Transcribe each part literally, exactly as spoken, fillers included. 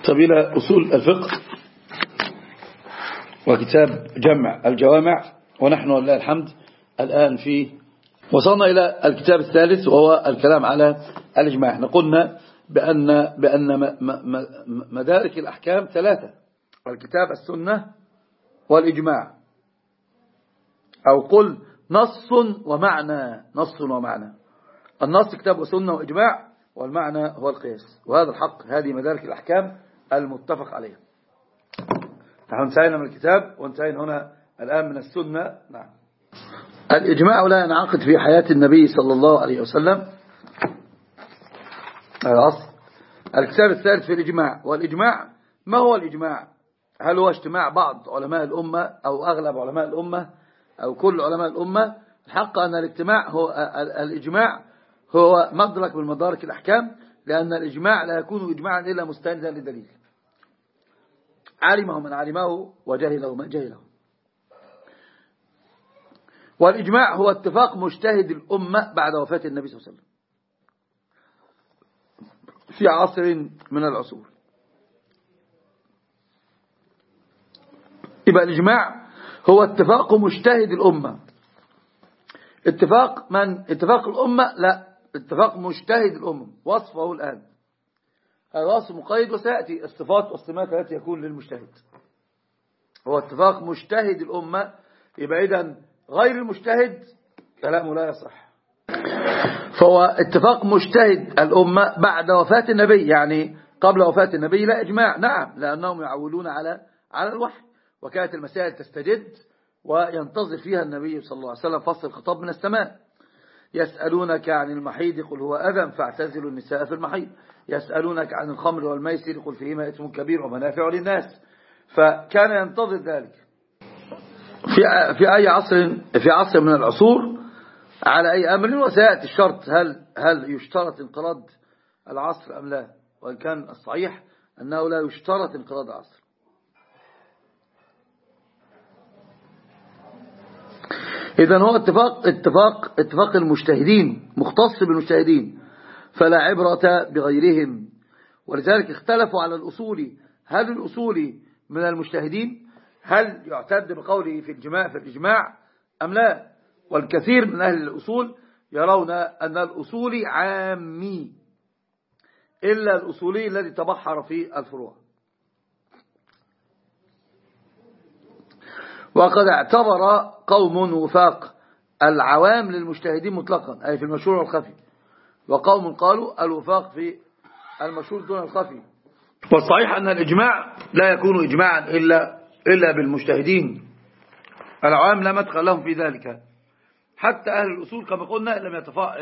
طب إلى أصول الفقه وكتاب جمع الجوامع، ونحن لله الحمد الآن في وصلنا إلى الكتاب الثالث وهو الكلام على الإجماع. احنا قلنا بأن, بأن مدارك الأحكام ثلاثة: الكتاب، السنة، والإجماع، أو قل نص ومعنى. نص ومعنى. النص كتاب وسنة وإجماع، والمعنى هو القياس. وهذا الحق، هذه مدارك الأحكام المتفق عليها. نحن انتهينا من الكتاب وانتهينا هنا الآن من السنة. نعم. الإجماع لا ينعقد في حياة النبي صلى الله عليه وسلم. الأصل الكتاب الثالث في الإجماع. والإجماع ما هو الإجماع؟ هل هو اجتماع بعض علماء الأمة أو أغلب علماء الأمة أو كل علماء الأمة؟ الحق أن الاجتماع هو الإجماع هو مدرك من مدارك الأحكام، لأن الإجماع لا يكون إجماعا إلا مستندا لدليل، علمه من علمه وجهله من جهله. والإجماع هو اتفاق مجتهد الأمة بعد وفاة النبي صلى الله عليه وسلم في عصر من العصور. يبقى الإجماع هو اتفاق مجتهد الأمة. اتفاق من؟ اتفاق الأمة؟ لا، اتفاق مجتهد الأمة. وصفه الآن هذا وصف مقيد، وسيأتي الصفات والسمات التي يكون للمجتهد. هو اتفاق مجتهد الأمة. يبقى إذن غير المجتهد كلامه لا يصح. فهو اتفاق مجتهد الأمة بعد وفاة النبي، يعني قبل وفاة النبي لا إجماع. نعم، لأنهم يعولون على على الوحي، وكانت المسائل تستجد وينتظر فيها النبي صلى الله عليه وسلم فصل الخطاب من السماء. يسألونك عن المحيض قل هو أذى فاعتزلوا النساء في المحيض. يسألونك عن الخمر والميسر قل فيهما إثم كبير ومنافع للناس. فكان ينتظر ذلك في في أي عصر في عصر من العصور على أي أمر. وسيأتي الشرط، هل هل يشترط انقراض العصر أم لا؟ وإن كان الصحيح أنه لا يشترط انقراض العصر. إذن هو اتفاق اتفاق اتفاق المجتهدين، مختص بالمجتهدين، فلا عبرة بغيرهم. ولذلك اختلفوا على الأصول، هل الأصول من المجتهدين؟ هل يعتد بقوله في الجماع في الإجماع أم لا؟ والكثير من أهل الأصول يرون أن الأصول عامي إلا الأصولي الذي تبحر في الفروع. وقد اعتبر قوم وفاق العوام للمجتهدين مطلقا، أي في المشهور والخفي، وقوم قالوا الوفاق في المشهور دون الخفي. والصحيح أن الإجماع لا يكون إجماعا إلا إلا بالمجتهدين العوام، لا مدخل لهم في ذلك. حتى أهل الأصول كما قلنا إن لم يتفا...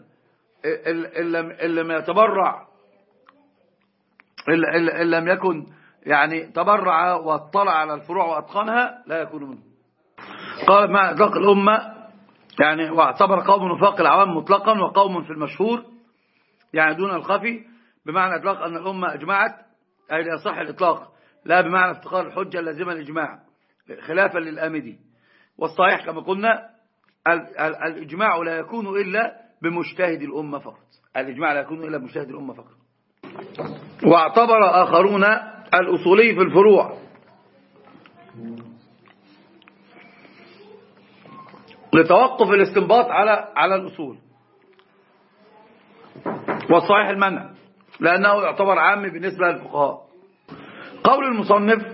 إن لم يتبرع، إن لم يكن يعني تبرع واطلع على الفروع وأتقنها لا يكون منه. قال مع إطلاق الأمة، يعني واعتبر قوم وفاق العوام مطلقا وقوم في المشهور يعني دون الخفي، بمعنى إطلاق أن الأمة أجمعت، أي لا يصح الإطلاق، لا بمعنى افتقار الحجة اللازمة الإجماع خلافا للآمدي. والصحيح كما قلنا الإجماع لا يكون إلا بمجتهد الأمة فقط. الإجماع لا يكون إلا بمجتهد الأمة فقط. واعتبر آخرون الأصولي في الفروع لتوقف الاستنباط على على الأصول. والصحيح المنع، لأنه يعتبر عام بالنسبة للفقهاء. قول المصنف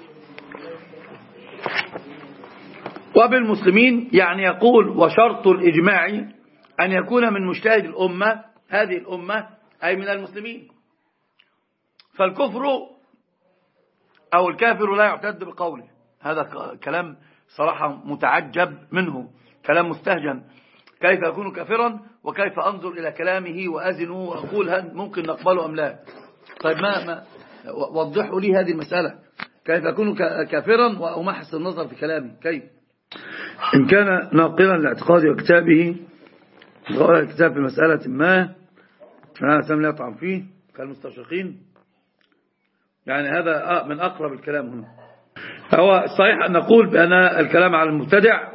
وبالمسلمين، يعني يقول وشرط الإجماع أن يكون من مجتهد الأمة، هذه الأمة أي من المسلمين. فالكفر أو الكافر لا يعتد بقوله. هذا كلام صراحة متعجب منه، كلام مستهجن. كيف يكون كافرا وكيف أنظر إلى كلامه وأزنه وأقول هل ممكن نقبله أم لا؟ طيب ما, ما وضحوا لي هذه المسألة. كيف يكون كافرا وأمحص النظر في كلامه؟ كيف إن كان ناقلا لاعتقاد وكتابه الكتاب في مسألة ما فأنا سام لا يطعم فيه كالمستشرقين؟ يعني هذا من أقرب الكلام هنا. هو صحيح أن نقول بأن الكلام على المبتدع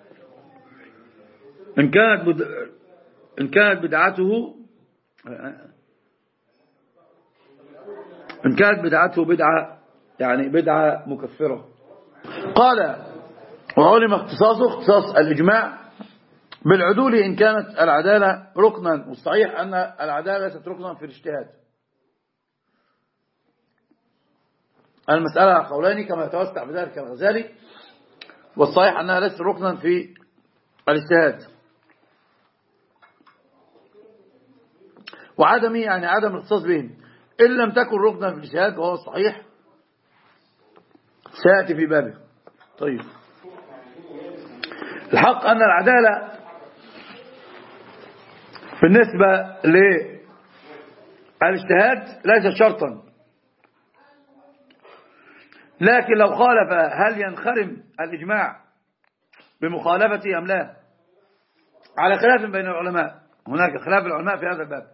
إن كانت بد... إن كانت بدعته إن كانت بدعته بدعة يعني بدعة مكفرة. قال وعلم اختصاصه اختصاص الإجماع بالعدول إن كانت العدالة ركنا، والصحيح أن العدالة ليست ركنا في الاجتهاد. المسألة قولاني كما يتوسع بذلك الغزالي، والصحيح أنها ليست ركنا في الاجتهاد. وعدم يعني عدم الاختصاص بهم إن لم تكن ركنا في الاجتهاد، وهو الصحيح سيأتي في بابه. طيب، الحق أن العدالة بالنسبة للاجتهاد ليس شرطا، لكن لو خالف هل ينخرم الإجماع بمخالفته أم لا، على خلاف بين العلماء. هناك خلاف العلماء في هذا الباب.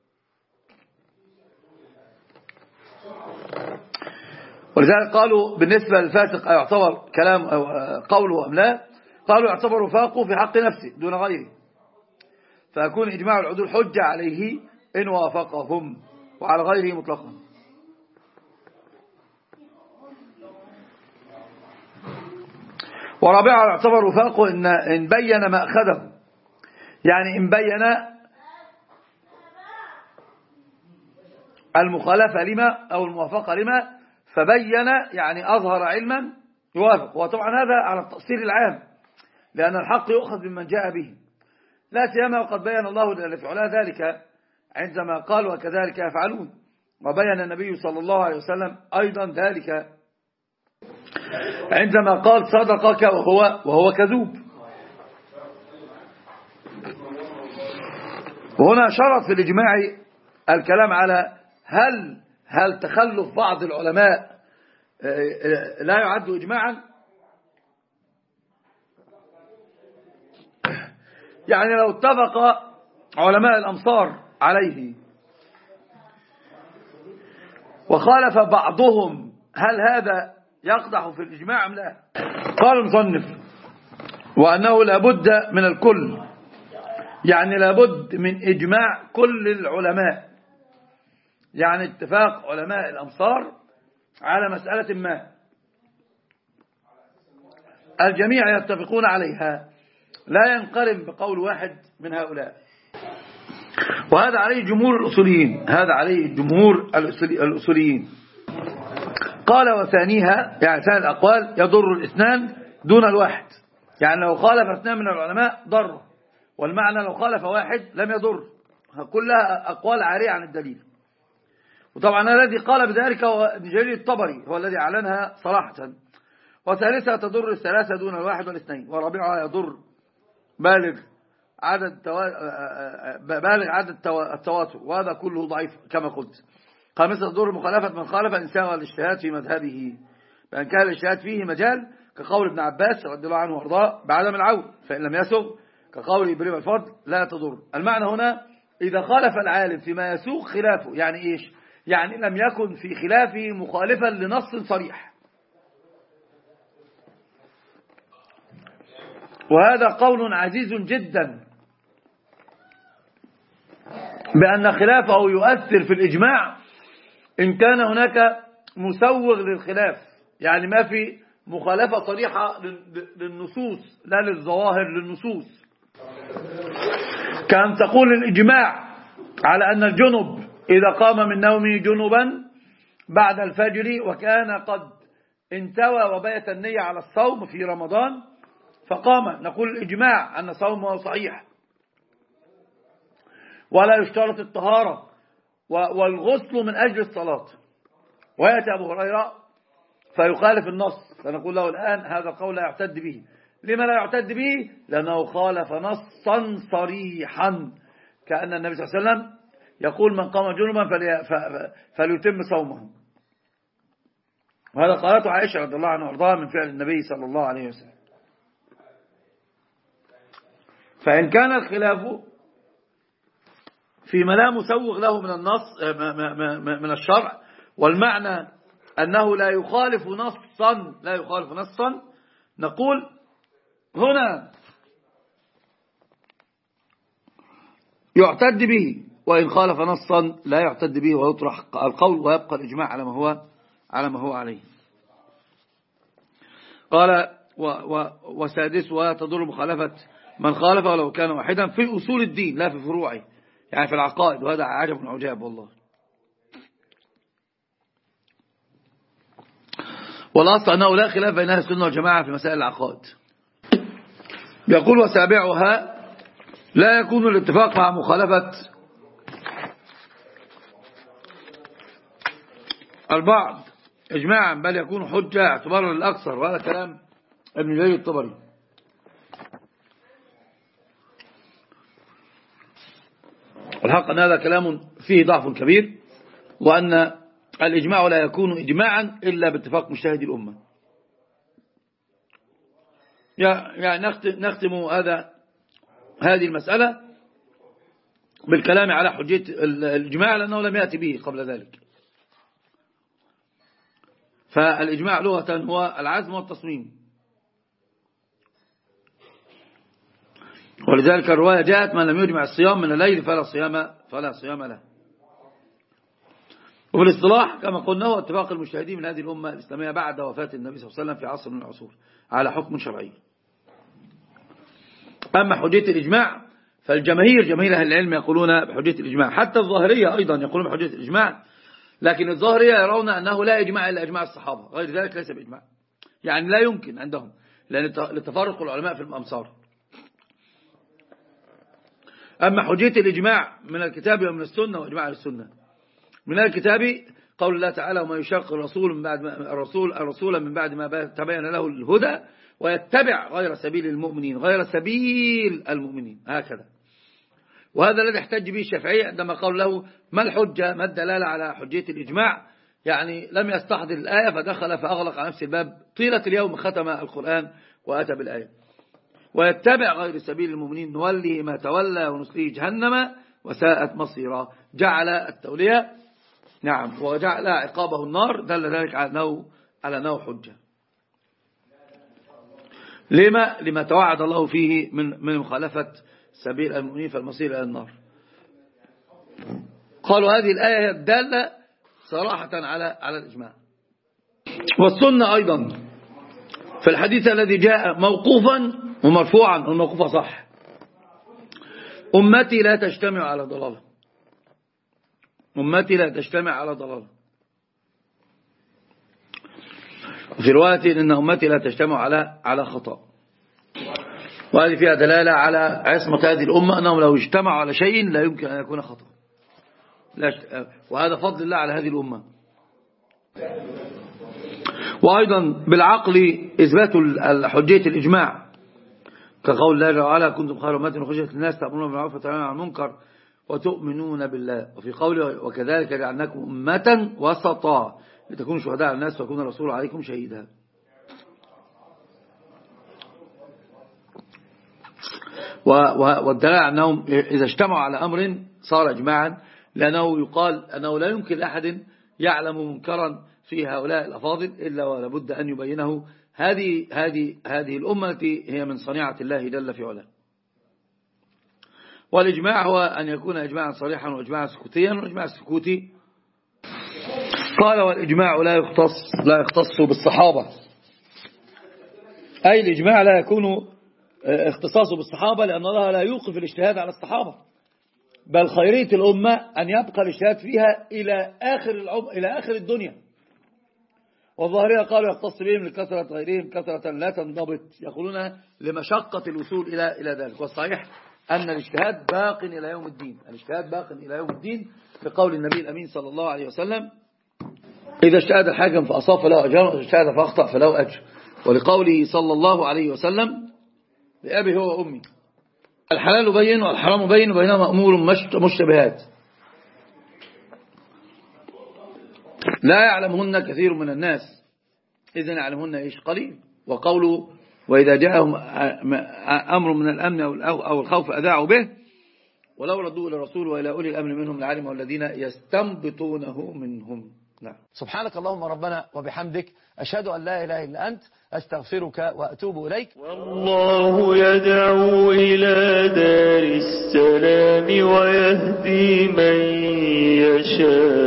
ولذلك قالوا بالنسبة للفاسق يعتبر كلام أو قوله أم لا، قالوا يعتبر فاقه في حق نفسه دون غيره، فيكون إجماع العدول حجة عليه إن وافقهم وعلى غيره مطلقا. ورابعا يعتبر وفاقه إن, إن بين مأخذه، يعني إن بين المخالفة لما أو الموافقة لما، فبين يعني أظهر علما يوافق. وطبعا هذا على التأصيل العام، لأن الحق يؤخذ ممن جاء به، لا سيما وقد بين الله جل في علاه ذلك عندما قال وكذلك يفعلون، وبين النبي صلى الله عليه وسلم أيضا ذلك عندما قال صدقك وهو وهو كذوب. وهنا شرط في الإجماع الكلام على هل هل تخلف بعض العلماء لا يعد إجماعا، يعني لو اتفق علماء الأمصار عليه وخالف بعضهم هل هذا يقدح في الإجماع أم لا؟ قال المصنف وأنه لابد من الكل، يعني لابد من إجماع كل العلماء، يعني اتفاق علماء الأمصار على مسألة ما الجميع يتفقون عليها، لا ينقرم بقول واحد من هؤلاء. وهذا عليه جمهور الأصوليين، هذا عليه جمهور الأصوليين. قال وثانيها، يعني ثاني الأقوال يضر الاثنان دون الواحد، يعني لو خالف اثنان من العلماء ضر، والمعنى لو خالف واحد لم يضر. كلها أقوال عارية عن الدليل. وطبعا الذي قال بذلك هو ابن جرير الطبري، هو الذي أعلنها صراحة. وثالثها تضر الثلاثة دون الواحد والاثنين. ورابعها يضر بالغ عدد توا... بالغ عدد التواتر، وهذا كله ضعيف كما قلت. خامسة تضر مخالفة من خالف الإنسان والاجتهاد في مذهبه، فإن كان الاجتهاد فيه مجال كقول ابن عباس رضي الله عنه وارضاه بعدم العون، فإن لم يسغ كقول إبراهيم الفضل لا تضر. المعنى هنا إذا خالف العالم فيما يسوق خلافه، يعني إيش؟ يعني لم يكن في خلافه مخالفا لنص صريح، وهذا قول عزيز جدا بأن خلافه يؤثر في الإجماع إن كان هناك مسوغ للخلاف، يعني ما في مخالفة صريحة للنصوص لا للظواهر، للنصوص. كان تقول الإجماع على أن الجنب إذا قام من نومه جنبا بعد الفجر وكان قد انتوى وبيت النية على الصوم في رمضان فقام، نقول الإجماع أن صومه صحيح ولا يشترط الطهارة والغسل من أجل الصلاة. ويأتي أبو هريرة فيخالف النص، فنقول له الآن هذا القول لا يعتد به. لما لا يعتد به؟ لأنه خالف نصا صريحا، كأن النبي صلى الله عليه وسلم يقول من قام جنبا فليتم صومه. وهذا قالته عائشة رضي الله عنها وارضاها من فعل النبي صلى الله عليه وسلم. فإن كان الخلاف فيما لا مسوغ له من النص من الشرع، والمعنى أنه لا يخالف نصا لا يخالف نصا نقول هنا يعتد به. وإن خالف نصا لا يعتد به ويطرح القول ويبقى الإجماع على ما هو على ما هو عليه. قال و و وسادس وتضر مخالفة من خالف ولو كان واحدا في أصول الدين لا في فروعه، يعني في العقائد، وهذا عجب عجاب والله. والأصل أنه لا خلاف بين أهل السنة والجماعة في مسائل العقائد. يقول وسابعها لا يكون الاتفاق مع مخالفة البعض إجماعا بل يكون حجة اعتبارا للأكثر، وهذا كلام ابن جرير الطبري. الحق أن هذا كلام فيه ضعف كبير، وأن الإجماع لا يكون إجماعا إلا باتفاق مجتهد الأمة. يعني نختم هذا هذه المسألة بالكلام على حجية الإجماع لأنه لم يأتي به قبل ذلك. فالإجماع لغة هو العزم والتصميم، ولذلك الرواية جاءت من لم يجمع الصيام من الليل فلا صيام فلا صيام له. وفي الاصطلاح كما قلنا هو اتفاق المجتهدين من هذه الأمة الإسلامية بعد وفاة النبي صلى الله عليه وسلم في عصر من العصور على حكم شرعي. أما حجية الإجماع فالجماهير جماهير أهل العلم يقولون بحجية الإجماع، حتى الظاهرية أيضا يقولون بحجية الإجماع، لكن الظاهرية يرون أنه لا إجماع إلا إجماع الصحابة، غير ذلك ليس بإجماع، يعني لا يمكن عندهم لأن لتفرق العلماء في الأمصار. أما حجية الإجماع من الكتاب ومن السنة وإجماع السنة من الكتاب قول الله تعالى وما يشاق الرسول من بعد ما الرسول الرسول من بعد ما تبين له الهدى ويتبع غير سبيل المؤمنين غير سبيل المؤمنين، هكذا. وهذا الذي احتج به الشافعي عندما قال له ما الحجة ما الدلالة على حجية الإجماع، يعني لم يستحضر الآية فدخل فأغلق على نفس الباب طيلة اليوم، ختم القرآن وأتى بالآية ويتبع غير سبيل المؤمنين نوله ما تولى ونصليه جهنم وساءت مصيرا. جعل التولية نعم وجعل عقابه النار، دل ذلك على أنه على أنه حجة. لما لما توعد الله فيه من من مخالفة سبيل المؤمنين فالمصير إلى النار. قالوا هذه الآية هي الدالة صراحة على على الإجماع. والسنة أيضا في الحديث الذي جاء موقوفا ومرفوعا، الموقوفة صح، أمتي لا تجتمع على ضلالة، أمتي لا تجتمع على ضلالة. في رواية إن أمتي لا تجتمع على على خطأ، وهذه فيها دلالة على عصمة هذه الأمة أنهم لو اجتمعوا على شيء لا يمكن أن يكون خطأ، وهذا فضل الله على هذه الأمة. وأيضا بالعقل إثبات حجية الإجماع كقول الله تعالى كنتم خير أمة أخرجت للناس تأمرون بالمعروف وتنهون عن المنكر وتؤمنون بالله. وفي قوله وكذلك جعلناكم أمة وسطا لتكونوا شهداء على الناس ويكون الرسول عليكم شهيدا. والدلالة أنهم إذا اجتمعوا على أمر صار إجماعا، لأنه يقال أنه لا يمكن لأحد يعلم منكرا في هؤلاء الأفاضل إلا ولابد أن يبينه هذه هذه هذه الأمة التي هي من صنيعة الله جل في علاه. والإجماع هو أن يكون إجماعا صريحا وإجماعا سكوتيا. والإجماع السكوتي قال والإجماع لا يختص لا يختص بالصحابة، أي الإجماع لا يكون اختصاصه بالصحابة، لأن الله لا يوقف الاجتهاد على الصحابة، بل خيرية الأمة أن يبقى الاجتهاد فيها إلى آخر العم... إلى آخر الدنيا. والظاهرية قالوا يختص بهم لكثرة غيرهم كثرة لا تنضبط، يقولون لمشقة الوصول إلى إلى ذلك. والصحيح أن الاجتهاد باق إلى يوم الدين، الاجتهاد باق إلى يوم الدين بقول النبي الأمين صلى الله عليه وسلم إذا اجتهد الحاكم فأصاب فله أجر وإذا اجتهد فأخطأ فله أجر. ولقوله صلى الله عليه وسلم لأبي هو أمي الحلال بين والحرام بين وبينهما أمور مشتبهات لا يعلمهن كثير من الناس إذن يعلمهن إيش قليل. وقوله وإذا جاءهم أمر من الأمن أو الخوف أذاعوا به ولو ردوا إلى الرسول وإلى أولي الأمر منهم لعلمه الذين يستنبطونه منهم. نعم. سبحانك اللهم ربنا وبحمدك أشهد أن لا إله إلا أنت أستغفرك وأتوب إليك. والله يدعو إلى دار السلام ويهدي من يشاء